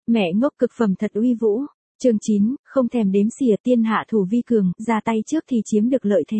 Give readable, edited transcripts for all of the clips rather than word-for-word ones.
Mẹ ngốc cực phẩm thật uy vũ. Chương 9, không thèm đếm xỉa tiên hạ thủ vi cường, ra tay trước thì chiếm được lợi thế.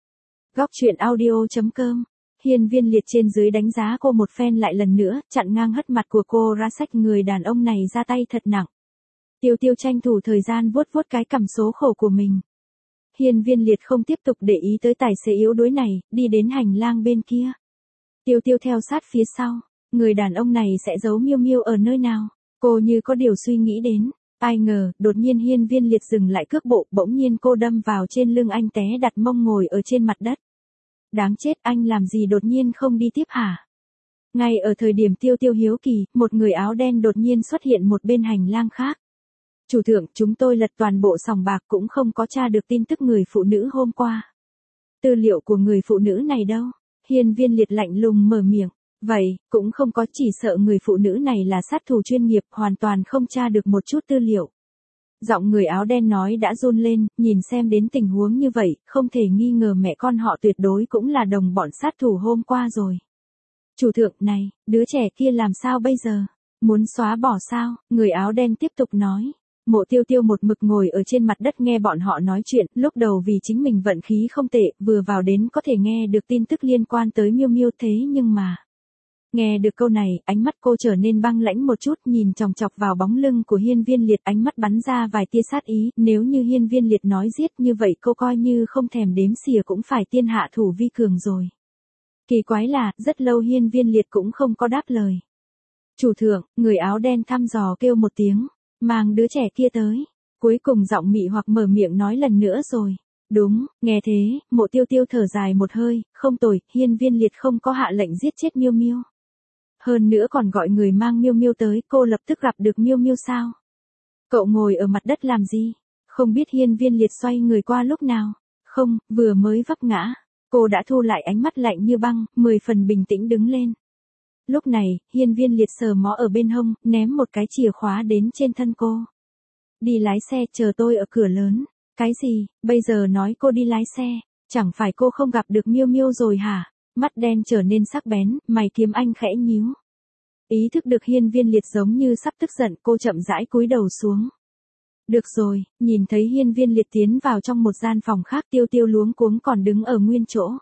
Góc truyện audio.com. Hiên Viên Liệt trên dưới đánh giá cô một phen lại lần nữa, chặn ngang hất mặt của cô ra sách người đàn ông này ra tay thật nặng. Tiêu Tiêu tranh thủ thời gian vuốt vuốt cái cằm số khổ của mình. Hiên Viên Liệt không tiếp tục để ý tới tài xế yếu đuối này, đi đến hành lang bên kia. Tiêu Tiêu theo sát phía sau, người đàn ông này sẽ giấu Miêu Miêu ở nơi nào? Cô như có điều suy nghĩ đến. Ai ngờ, đột nhiên Hiên Viên Liệt dừng lại cước bộ, bỗng nhiên cô đâm vào trên lưng anh té đặt mông ngồi ở trên mặt đất. Đáng chết, anh làm gì đột nhiên không đi tiếp hả? Ngay ở thời điểm Tiêu Tiêu hiếu kỳ, một người áo đen đột nhiên xuất hiện một bên hành lang khác. Chủ thượng, chúng tôi lật toàn bộ sòng bạc cũng không có tra được tin tức người phụ nữ hôm qua. Tư liệu của người phụ nữ này đâu? Hiên Viên Liệt lạnh lùng mở miệng. Vậy, cũng không có, chỉ sợ người phụ nữ này là sát thủ chuyên nghiệp, hoàn toàn không tra được một chút tư liệu. Giọng người áo đen nói đã run lên, nhìn xem đến tình huống như vậy, không thể nghi ngờ mẹ con họ tuyệt đối cũng là đồng bọn sát thủ hôm qua rồi. Chủ thượng này, đứa trẻ kia làm sao bây giờ? Muốn xóa bỏ sao? Người áo đen tiếp tục nói. Mộ Tiêu Tiêu một mực ngồi ở trên mặt đất nghe bọn họ nói chuyện, lúc đầu vì chính mình vận khí không tệ, vừa vào đến có thể nghe được tin tức liên quan tới Miêu Miêu thế nhưng mà... Nghe được câu này, ánh mắt cô trở nên băng lãnh một chút, nhìn chòng chọc vào bóng lưng của Hiên Viên Liệt, ánh mắt bắn ra vài tia sát ý, nếu như Hiên Viên Liệt nói giết như vậy cô coi như không thèm đếm xỉa cũng phải tiên hạ thủ vi cường rồi. Kỳ quái là, rất lâu Hiên Viên Liệt cũng không có đáp lời. Chủ thượng, người áo đen thăm dò kêu một tiếng, mang đứa trẻ kia tới. Cuối cùng giọng mị hoặc mở miệng nói lần nữa rồi. Đúng, nghe thế, Mộ Tiêu Tiêu thở dài một hơi, không tồi, Hiên Viên Liệt không có hạ lệnh giết chết Miêu Miêu. Hơn nữa còn gọi người mang Miêu Miêu tới, cô lập tức gặp được Miêu Miêu sao? Cậu ngồi ở mặt đất làm gì? Không biết Hiên Viên Liệt xoay người qua lúc nào? Không, vừa mới vấp ngã. Cô đã thu lại ánh mắt lạnh như băng, 10 phần bình tĩnh đứng lên. Lúc này, Hiên Viên Liệt sờ mó ở bên hông, ném một cái chìa khóa đến trên thân cô. Đi lái xe, chờ tôi ở cửa lớn. Cái gì, bây giờ nói cô đi lái xe, chẳng phải cô không gặp được Miêu Miêu rồi hả? Mắt đen trở nên sắc bén, mày kiếm anh khẽ nhíu. Ý thức được Hiên Viên Liệt giống như sắp tức giận, cô chậm rãi cúi đầu xuống. Được rồi, nhìn thấy Hiên Viên Liệt tiến vào trong một gian phòng khác, Tiêu Tiêu luống cuống còn đứng ở nguyên chỗ.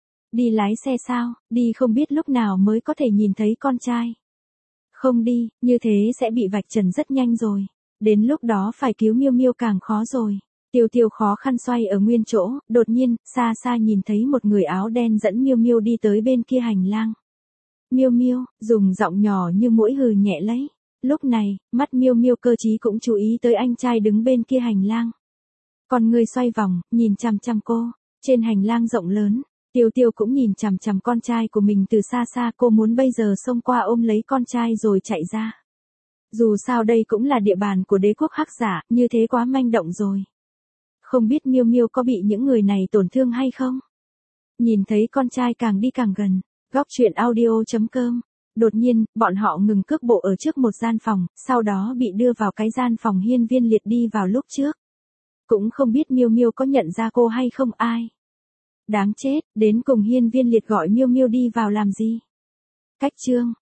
Đi lái xe sao, đi không biết lúc nào mới có thể nhìn thấy con trai. Không đi, như thế sẽ bị vạch trần rất nhanh rồi. Đến lúc đó phải cứu Miêu Miêu càng khó rồi. Tiêu Tiêu khó khăn xoay ở nguyên chỗ, đột nhiên, xa xa nhìn thấy một người áo đen dẫn Miêu Miêu đi tới bên kia hành lang. Miêu Miêu, dùng giọng nhỏ như mũi hừ nhẹ lấy. Lúc này, mắt Miêu Miêu cơ trí cũng chú ý tới anh trai đứng bên kia hành lang. Còn người xoay vòng, nhìn chằm chằm cô, trên hành lang rộng lớn, Tiêu Tiêu cũng nhìn chằm chằm con trai của mình từ xa xa, cô muốn bây giờ xông qua ôm lấy con trai rồi chạy ra. Dù sao đây cũng là địa bàn của đế quốc hắc giả, như thế quá manh động rồi. Không biết Miêu Miêu có bị những người này tổn thương hay không? Nhìn thấy con trai càng đi càng gần, góc truyện audio.com. Đột nhiên, bọn họ ngừng cước bộ ở trước một gian phòng, sau đó bị đưa vào cái gian phòng Hiên Viên Liệt đi vào lúc trước. Cũng không biết Miêu Miêu có nhận ra cô hay không ai. Đáng chết, đến cùng Hiên Viên Liệt gọi Miêu Miêu đi vào làm gì? Cách chương.